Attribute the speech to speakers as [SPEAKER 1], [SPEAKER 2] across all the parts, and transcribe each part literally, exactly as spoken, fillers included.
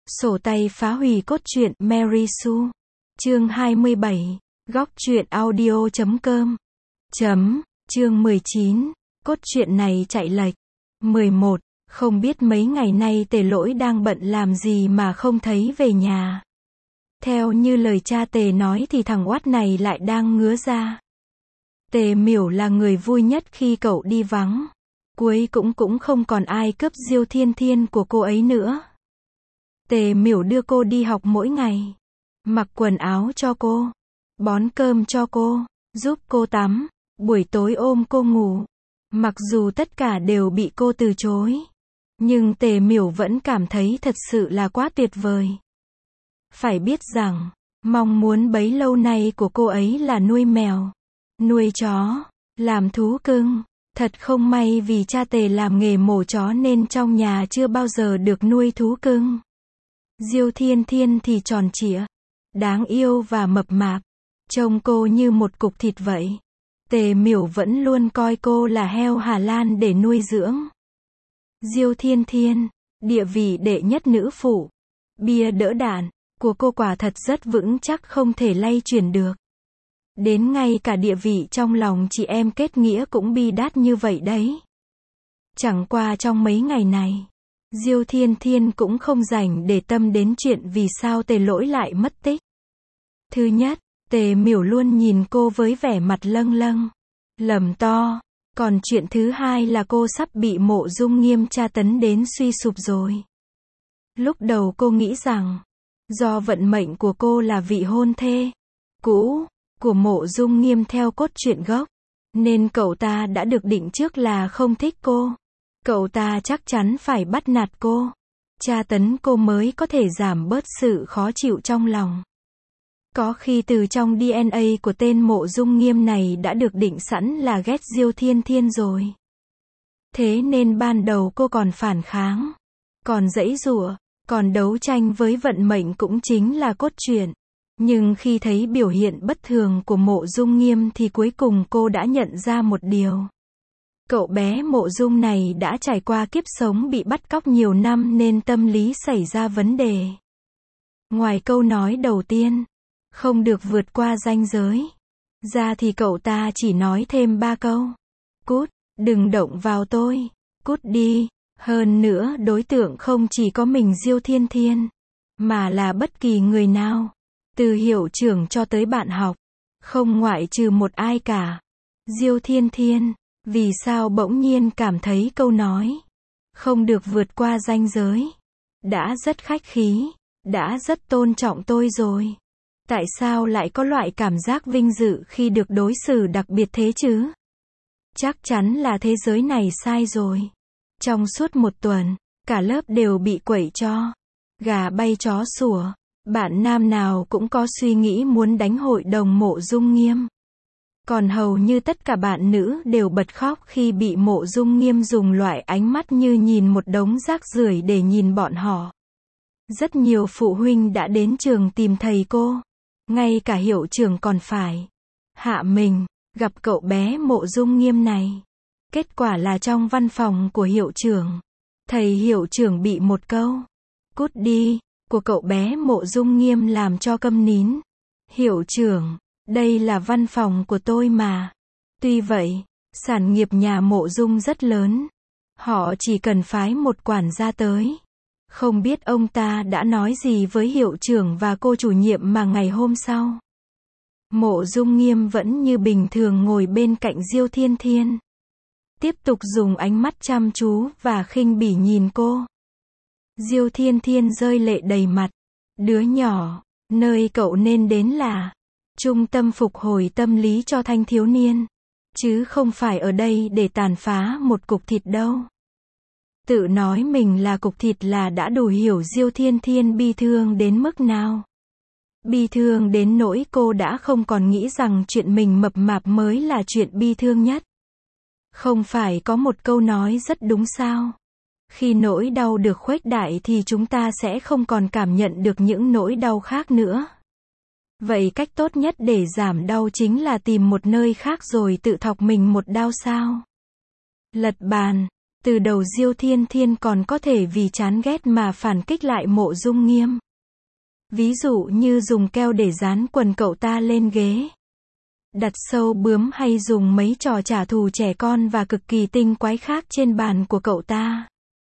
[SPEAKER 1] Sổ tay phá hủy cốt truyện Mary Sue. Chương hai mươi bảy. Góc truyện audio chấm com. Chấm. Chương mười chín. Cốt truyện này chạy lệch. mười một. Không biết mấy ngày nay Tề Lỗi đang bận làm gì mà không thấy về nhà. Theo như lời cha Tề nói thì thằng oát này lại đang ngứa ra. Tề Miểu là người vui nhất khi cậu đi vắng. Cuối cũng cũng không còn ai cướp Diêu Thiên Thiên của cô ấy nữa. Tề Miểu đưa cô đi học mỗi ngày, mặc quần áo cho cô, bón cơm cho cô, giúp cô tắm, buổi tối ôm cô ngủ. Mặc dù tất cả đều bị cô từ chối, nhưng Tề Miểu vẫn cảm thấy thật sự là quá tuyệt vời. Phải biết rằng, mong muốn bấy lâu nay của cô ấy là nuôi mèo, nuôi chó, làm thú cưng. Thật không may vì cha Tề làm nghề mổ chó nên trong nhà chưa bao giờ được nuôi thú cưng. Diêu Thiên Thiên thì tròn trịa, đáng yêu và mập mạp, trông cô như một cục thịt vậy. Tề Miểu vẫn luôn coi cô là heo Hà Lan để nuôi dưỡng. Diêu Thiên Thiên, địa vị đệ nhất nữ phụ, bia đỡ đạn của cô quả thật rất vững chắc, không thể lay chuyển được. Đến ngay cả địa vị trong lòng chị em kết nghĩa cũng bi đát như vậy đấy. Chẳng qua trong mấy ngày này, Diêu Thiên Thiên cũng không rảnh để tâm đến chuyện vì sao Tề Lỗi lại mất tích. Thứ nhất, Tề Miểu luôn nhìn cô với vẻ mặt lâng lâng, lầm to. Còn chuyện thứ hai là cô sắp bị Mộ Dung Nghiêm tra tấn đến suy sụp rồi. Lúc đầu cô nghĩ rằng, do vận mệnh của cô là vị hôn thê cũ của Mộ Dung Nghiêm theo cốt truyện gốc, nên cậu ta đã được định trước là không thích cô. Cậu ta chắc chắn phải bắt nạt cô, tra tấn cô mới có thể giảm bớt sự khó chịu trong lòng. Có khi từ trong đê en a của tên Mộ Dung Nghiêm này đã được định sẵn là ghét Diêu Thiên Thiên rồi. Thế nên ban đầu cô còn phản kháng, còn giãy giụa, còn đấu tranh với vận mệnh cũng chính là cốt truyện. Nhưng khi thấy biểu hiện bất thường của Mộ Dung Nghiêm thì cuối cùng cô đã nhận ra một điều. Cậu bé Mộ Dung này đã trải qua kiếp sống bị bắt cóc nhiều năm nên tâm lý xảy ra vấn đề. Ngoài câu nói đầu tiên, không được vượt qua ranh giới, ra thì cậu ta chỉ nói thêm ba câu. Cút, đừng động vào tôi, cút đi. Hơn nữa đối tượng không chỉ có mình Diêu Thiên Thiên, mà là bất kỳ người nào, từ hiệu trưởng cho tới bạn học, không ngoại trừ một ai cả. Diêu Thiên Thiên, vì sao bỗng nhiên cảm thấy câu nói không được vượt qua ranh giới đã rất khách khí, đã rất tôn trọng tôi rồi. Tại sao lại có loại cảm giác vinh dự khi được đối xử đặc biệt thế chứ? Chắc chắn là thế giới này sai rồi. Trong suốt một tuần, cả lớp đều bị quẩy cho, gà bay chó sủa. Bạn nam nào cũng có suy nghĩ muốn đánh hội đồng Mộ Dung Nghiêm. Còn hầu như tất cả bạn nữ đều bật khóc khi bị Mộ Dung Nghiêm dùng loại ánh mắt như nhìn một đống rác rưởi để nhìn bọn họ. Rất nhiều phụ huynh đã đến trường tìm thầy cô. Ngay cả hiệu trưởng còn phải hạ mình, gặp cậu bé Mộ Dung Nghiêm này. Kết quả là trong văn phòng của hiệu trưởng, thầy hiệu trưởng bị một câu cút đi của cậu bé Mộ Dung Nghiêm làm cho câm nín. Hiệu trưởng, đây là văn phòng của tôi mà. Tuy vậy, sản nghiệp nhà Mộ Dung rất lớn. Họ chỉ cần phái một quản gia tới. Không biết ông ta đã nói gì với hiệu trưởng và cô chủ nhiệm mà ngày hôm sau. Mộ Dung Nghiêm vẫn như bình thường ngồi bên cạnh Diêu Thiên Thiên. Tiếp tục dùng ánh mắt chăm chú và khinh bỉ nhìn cô. Diêu Thiên Thiên rơi lệ đầy mặt. Đứa nhỏ, nơi cậu nên đến là trung tâm phục hồi tâm lý cho thanh thiếu niên, chứ không phải ở đây để tàn phá một cục thịt đâu. Tự nói mình là cục thịt là đã đủ hiểu Diêu Thiên Thiên bi thương đến mức nào. Bi thương đến nỗi cô đã không còn nghĩ rằng chuyện mình mập mạp mới là chuyện bi thương nhất. Không phải có một câu nói rất đúng sao? Khi nỗi đau được khuếch đại thì chúng ta sẽ không còn cảm nhận được những nỗi đau khác nữa. Vậy cách tốt nhất để giảm đau chính là tìm một nơi khác rồi tự thọc mình một đao sao? Lật bàn. Từ đầu Diêu Thiên Thiên còn có thể vì chán ghét mà phản kích lại Mộ Dung Nghiêm. Ví dụ như dùng keo để dán quần cậu ta lên ghế, đặt sâu bướm hay dùng mấy trò trả thù trẻ con và cực kỳ tinh quái khác trên bàn của cậu ta.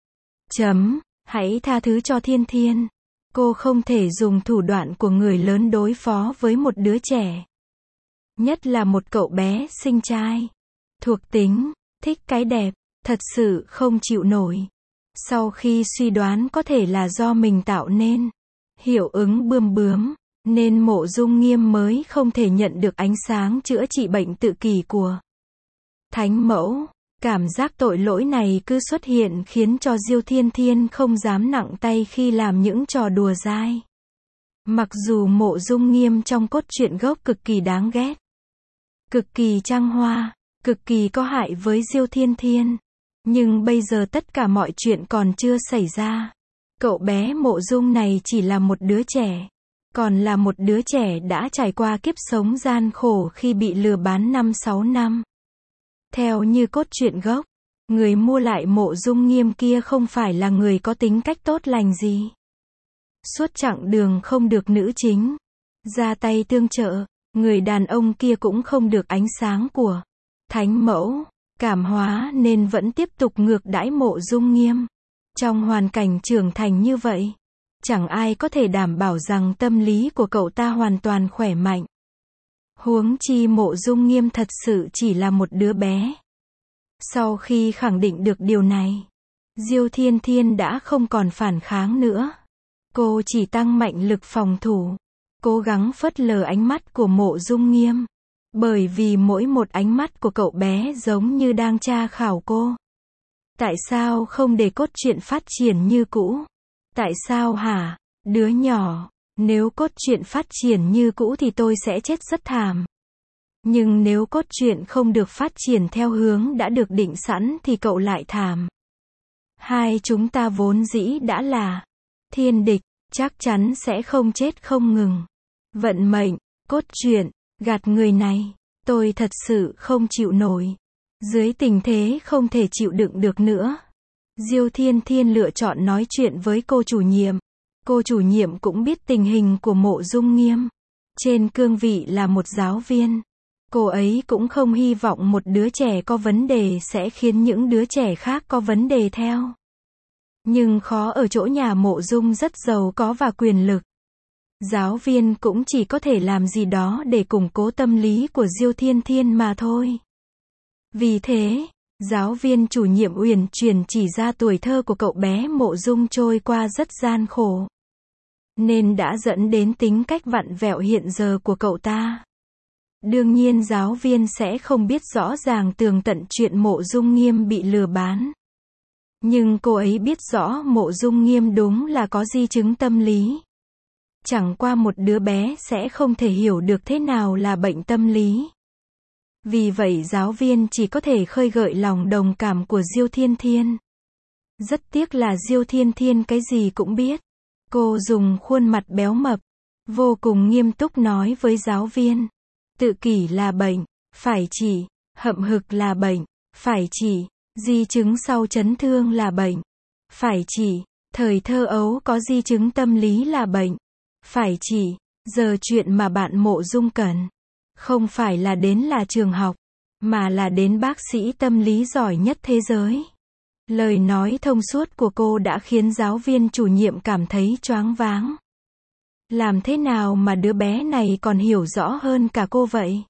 [SPEAKER 1] Chấm, hãy tha thứ cho Thiên Thiên. Cô không thể dùng thủ đoạn của người lớn đối phó với một đứa trẻ. Nhất là một cậu bé xinh trai. Thuộc tính, thích cái đẹp, thật sự không chịu nổi. Sau khi suy đoán có thể là do mình tạo nên hiệu ứng bươm bướm, nên Mộ Dung Nghiêm mới không thể nhận được ánh sáng chữa trị bệnh tự kỷ của Thánh Mẫu. Cảm giác tội lỗi này cứ xuất hiện khiến cho Diêu Thiên Thiên không dám nặng tay khi làm những trò đùa dai. Mặc dù Mộ Dung Nghiêm trong cốt truyện gốc cực kỳ đáng ghét, cực kỳ trăng hoa, cực kỳ có hại với Diêu Thiên Thiên, nhưng bây giờ tất cả mọi chuyện còn chưa xảy ra. Cậu bé Mộ Dung này chỉ là một đứa trẻ, còn là một đứa trẻ đã trải qua kiếp sống gian khổ khi bị lừa bán năm sáu năm. Theo như cốt truyện gốc, người mua lại Mộ Dung Nghiêm kia không phải là người có tính cách tốt lành gì. Suốt chặng đường không được nữ chính ra tay tương trợ, người đàn ông kia cũng không được ánh sáng của Thánh Mẫu cảm hóa nên vẫn tiếp tục ngược đãi Mộ Dung Nghiêm. Trong hoàn cảnh trưởng thành như vậy, chẳng ai có thể đảm bảo rằng tâm lý của cậu ta hoàn toàn khỏe mạnh. Huống chi Mộ Dung Nghiêm thật sự chỉ là một đứa bé. Sau khi khẳng định được điều này, Diêu Thiên Thiên đã không còn phản kháng nữa. Cô chỉ tăng mạnh lực phòng thủ, cố gắng phớt lờ ánh mắt của Mộ Dung Nghiêm. Bởi vì mỗi một ánh mắt của cậu bé giống như đang tra khảo cô. Tại sao không để cốt truyện phát triển như cũ? Tại sao hả, đứa nhỏ? Nếu cốt truyện phát triển như cũ thì tôi sẽ chết rất thảm. Nhưng nếu cốt truyện không được phát triển theo hướng đã được định sẵn thì cậu lại thảm. Hai chúng ta vốn dĩ đã là thiên địch, chắc chắn sẽ không chết không ngừng. Vận mệnh, cốt truyện, gạt người này, tôi thật sự không chịu nổi. Dưới tình thế không thể chịu đựng được nữa, Diêu Thiên Thiên lựa chọn nói chuyện với cô chủ nhiệm. Cô chủ nhiệm cũng biết tình hình của Mộ Dung Nghiêm. Trên cương vị là một giáo viên, cô ấy cũng không hy vọng một đứa trẻ có vấn đề sẽ khiến những đứa trẻ khác có vấn đề theo. Nhưng khó ở chỗ nhà Mộ Dung rất giàu có và quyền lực. Giáo viên cũng chỉ có thể làm gì đó để củng cố tâm lý của Diêu Thiên Thiên mà thôi. Vì thế, giáo viên chủ nhiệm uyển chuyển chỉ ra tuổi thơ của cậu bé Mộ Dung trôi qua rất gian khổ, nên đã dẫn đến tính cách vặn vẹo hiện giờ của cậu ta. Đương nhiên giáo viên sẽ không biết rõ ràng tường tận chuyện Mộ Dung Nghiêm bị lừa bán. Nhưng cô ấy biết rõ Mộ Dung Nghiêm đúng là có di chứng tâm lý. Chẳng qua một đứa bé sẽ không thể hiểu được thế nào là bệnh tâm lý. Vì vậy giáo viên chỉ có thể khơi gợi lòng đồng cảm của Diêu Thiên Thiên. Rất tiếc là Diêu Thiên Thiên cái gì cũng biết. Cô dùng khuôn mặt béo mập, vô cùng nghiêm túc nói với giáo viên. Tự kỷ là bệnh, phải trị. Hậm hực là bệnh, phải trị. Di chứng sau chấn thương là bệnh, phải trị. Thời thơ ấu có di chứng tâm lý là bệnh, phải trị. Giờ chuyện mà bạn Mộ Dung cần không phải là đến là trường học, mà là đến bác sĩ tâm lý giỏi nhất thế giới. Lời nói thông suốt của cô đã khiến giáo viên chủ nhiệm cảm thấy choáng váng. Làm thế nào mà đứa bé này còn hiểu rõ hơn cả cô vậy?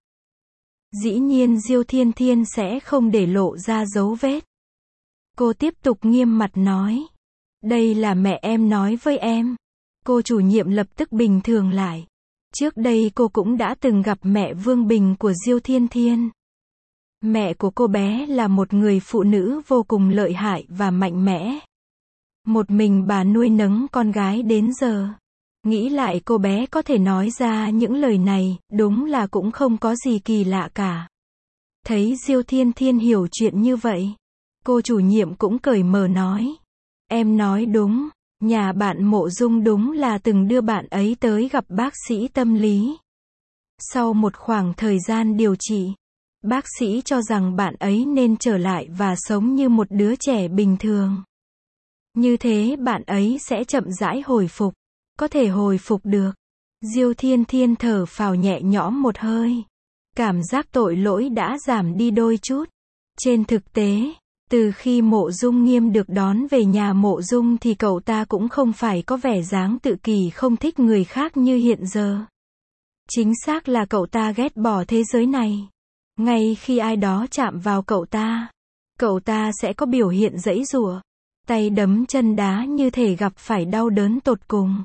[SPEAKER 1] Dĩ nhiên Diêu Thiên Thiên sẽ không để lộ ra dấu vết. Cô tiếp tục nghiêm mặt nói. Đây là mẹ em nói với em. Cô chủ nhiệm lập tức bình thường lại. Trước đây cô cũng đã từng gặp mẹ Vương Bình của Diêu Thiên Thiên. Mẹ của cô bé là một người phụ nữ vô cùng lợi hại và mạnh mẽ. Một mình bà nuôi nấng con gái đến giờ. Nghĩ lại cô bé có thể nói ra những lời này, đúng là cũng không có gì kỳ lạ cả. Thấy Diêu Thiên Thiên hiểu chuyện như vậy, cô chủ nhiệm cũng cởi mở nói. Em nói đúng, nhà bạn Mộ Dung đúng là từng đưa bạn ấy tới gặp bác sĩ tâm lý. Sau một khoảng thời gian điều trị, Bác sĩ cho rằng bạn ấy nên trở lại và sống như một đứa trẻ bình thường. Như thế bạn ấy sẽ chậm rãi hồi phục. Có thể hồi phục được. Diêu Thiên Thiên thở phào nhẹ nhõm một hơi. Cảm giác tội lỗi đã giảm đi đôi chút. Trên thực tế, từ khi Mộ Dung Nghiêm được đón về nhà Mộ Dung thì cậu ta cũng không phải có vẻ dáng tự kỷ không thích người khác như hiện giờ. Chính xác là cậu ta ghét bỏ thế giới này. Ngay khi ai đó chạm vào cậu ta, cậu ta sẽ có biểu hiện giãy giụa, tay đấm chân đá như thể gặp phải đau đớn tột cùng.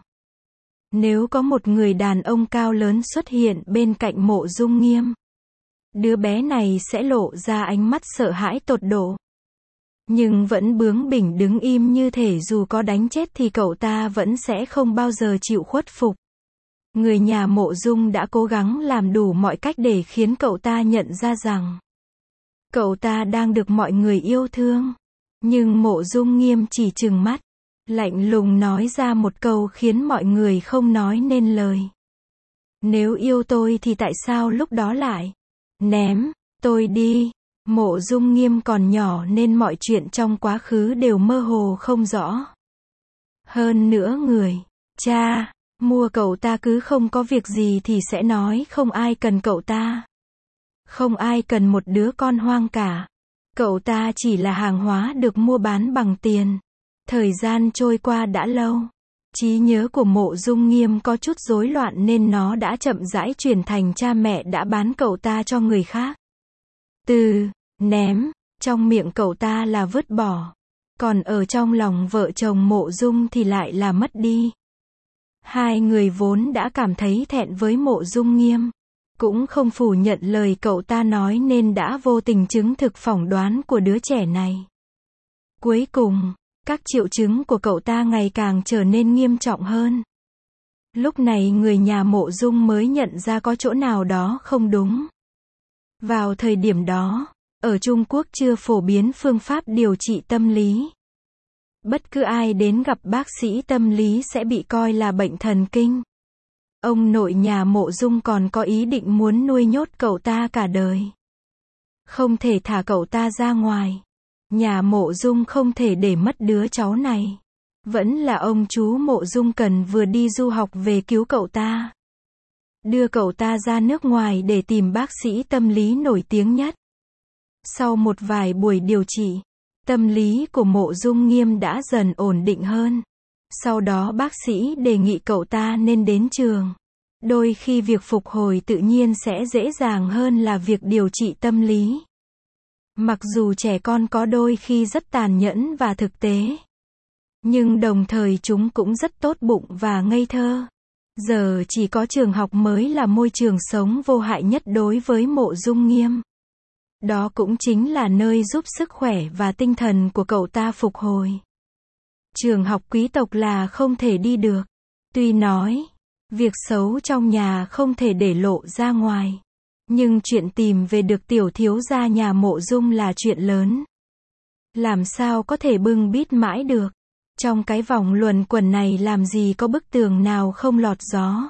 [SPEAKER 1] Nếu có một người đàn ông cao lớn xuất hiện bên cạnh Mộ Dung Nghiêm, đứa bé này sẽ lộ ra ánh mắt sợ hãi tột độ. Nhưng vẫn bướng bỉnh đứng im như thể dù có đánh chết thì cậu ta vẫn sẽ không bao giờ chịu khuất phục. Người nhà Mộ Dung đã cố gắng làm đủ mọi cách để khiến cậu ta nhận ra rằng cậu ta đang được mọi người yêu thương. Nhưng Mộ Dung Nghiêm chỉ trừng mắt, lạnh lùng nói ra một câu khiến mọi người không nói nên lời. Nếu yêu tôi thì tại sao lúc đó lại ném tôi đi? Mộ Dung Nghiêm còn nhỏ nên mọi chuyện trong quá khứ đều mơ hồ không rõ. Hơn nữa người cha mua cậu ta cứ không có việc gì thì sẽ nói không ai cần cậu ta. Không ai cần một đứa con hoang cả. Cậu ta chỉ là hàng hóa được mua bán bằng tiền. Thời gian trôi qua đã lâu. Trí nhớ của Mộ Dung Nghiêm có chút rối loạn nên nó đã chậm rãi chuyển thành cha mẹ đã bán cậu ta cho người khác. Từ ném, trong miệng cậu ta là vứt bỏ. Còn ở trong lòng vợ chồng Mộ Dung thì lại là mất đi. Hai người vốn đã cảm thấy thẹn với Mộ Dung Nghiêm, cũng không phủ nhận lời cậu ta nói nên đã vô tình chứng thực phỏng đoán của đứa trẻ này. Cuối cùng, các triệu chứng của cậu ta ngày càng trở nên nghiêm trọng hơn. Lúc này người nhà Mộ Dung mới nhận ra có chỗ nào đó không đúng. Vào thời điểm đó, ở Trung Quốc chưa phổ biến phương pháp điều trị tâm lý. Bất cứ ai đến gặp bác sĩ tâm lý sẽ bị coi là bệnh thần kinh. Ông nội nhà Mộ Dung còn có ý định muốn nuôi nhốt cậu ta cả đời. Không thể thả cậu ta ra ngoài. Nhà Mộ Dung không thể để mất đứa cháu này. Vẫn là ông chú Mộ Dung Cần vừa đi du học về cứu cậu ta. Đưa cậu ta ra nước ngoài để tìm bác sĩ tâm lý nổi tiếng nhất. Sau một vài buổi điều trị, tâm lý của Mộ Dung Nghiêm đã dần ổn định hơn. Sau đó bác sĩ đề nghị cậu ta nên đến trường. Đôi khi việc phục hồi tự nhiên sẽ dễ dàng hơn là việc điều trị tâm lý. Mặc dù trẻ con có đôi khi rất tàn nhẫn và thực tế, nhưng đồng thời chúng cũng rất tốt bụng và ngây thơ. Giờ chỉ có trường học mới là môi trường sống vô hại nhất đối với Mộ Dung Nghiêm. Đó cũng chính là nơi giúp sức khỏe và tinh thần của cậu ta phục hồi. Trường học quý tộc là không thể đi được. Tuy nói, việc xấu trong nhà không thể để lộ ra ngoài. Nhưng chuyện tìm về được tiểu thiếu gia nhà Mộ Dung là chuyện lớn. Làm sao có thể bưng bít mãi được. Trong cái vòng luẩn quẩn này làm gì có bức tường nào không lọt gió.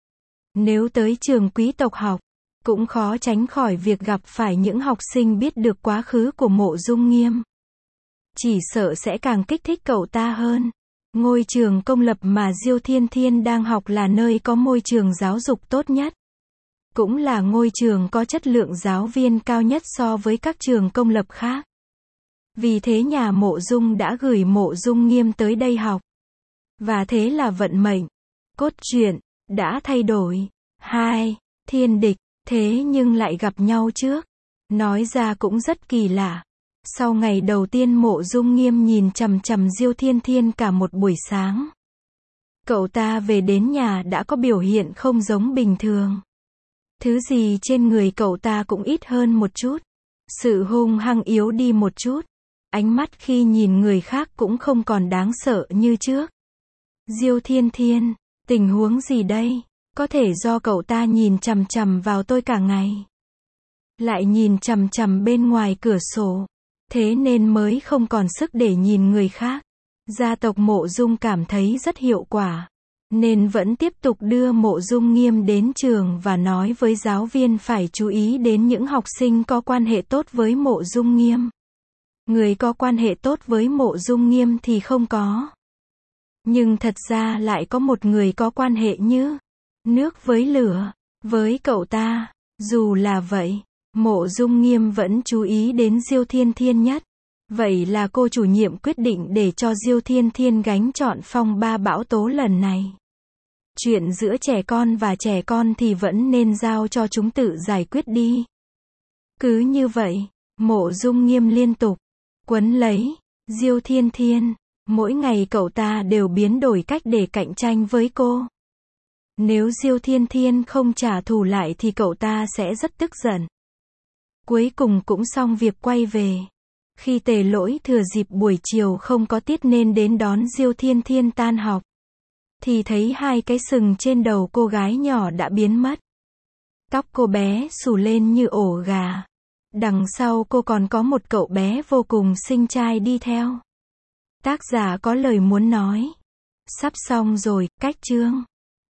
[SPEAKER 1] Nếu tới trường quý tộc học, cũng khó tránh khỏi việc gặp phải những học sinh biết được quá khứ của Mộ Dung Nghiêm. Chỉ sợ sẽ càng kích thích cậu ta hơn. Ngôi trường công lập mà Diêu Thiên Thiên đang học là nơi có môi trường giáo dục tốt nhất. Cũng là ngôi trường có chất lượng giáo viên cao nhất so với các trường công lập khác. Vì thế nhà Mộ Dung đã gửi Mộ Dung Nghiêm tới đây học. Và thế là vận mệnh, cốt truyện, đã thay đổi. Hai, thiên địch, thế nhưng lại gặp nhau trước. Nói ra cũng rất kỳ lạ. Sau ngày đầu tiên Mộ Dung Nghiêm nhìn chằm chằm Diêu Thiên Thiên cả một buổi sáng. Cậu ta về đến nhà đã có biểu hiện không giống bình thường. Thứ gì trên người cậu ta cũng ít hơn một chút. Sự hung hăng yếu đi một chút. Ánh mắt khi nhìn người khác cũng không còn đáng sợ như trước. Diêu Thiên Thiên, tình huống gì đây? Có thể do cậu ta nhìn chằm chằm vào tôi cả ngày. Lại nhìn chằm chằm bên ngoài cửa sổ. Thế nên mới không còn sức để nhìn người khác. Gia tộc Mộ Dung cảm thấy rất hiệu quả. nên vẫn tiếp tục đưa Mộ Dung Nghiêm đến trường và nói với giáo viên phải chú ý đến những học sinh có quan hệ tốt với Mộ Dung Nghiêm. Người có quan hệ tốt với Mộ Dung Nghiêm thì không có. Nhưng thật ra lại có một người có quan hệ như nước với lửa với cậu ta. Dù là vậy, Mộ Dung Nghiêm vẫn chú ý đến Diêu Thiên Thiên nhất. Vậy là cô chủ nhiệm quyết định để cho Diêu Thiên Thiên gánh chọn phong ba bão tố lần này. Chuyện giữa trẻ con và trẻ con thì vẫn nên giao cho chúng tự giải quyết đi. Cứ như vậy, Mộ Dung Nghiêm liên tục quấn lấy Diêu Thiên Thiên. Mỗi ngày cậu ta đều biến đổi cách để cạnh tranh với cô. Nếu Diêu Thiên Thiên không trả thù lại thì cậu ta sẽ rất tức giận. Cuối cùng cũng xong việc quay về. Khi Tề Lỗi thừa dịp buổi chiều không có tiết nên đến đón Diêu Thiên Thiên tan học, thì thấy hai cái sừng trên đầu cô gái nhỏ đã biến mất. Tóc cô bé xù lên như ổ gà. Đằng sau cô còn có một cậu bé vô cùng xinh trai đi theo. Tác giả có lời muốn nói. Sắp xong rồi, cách chương.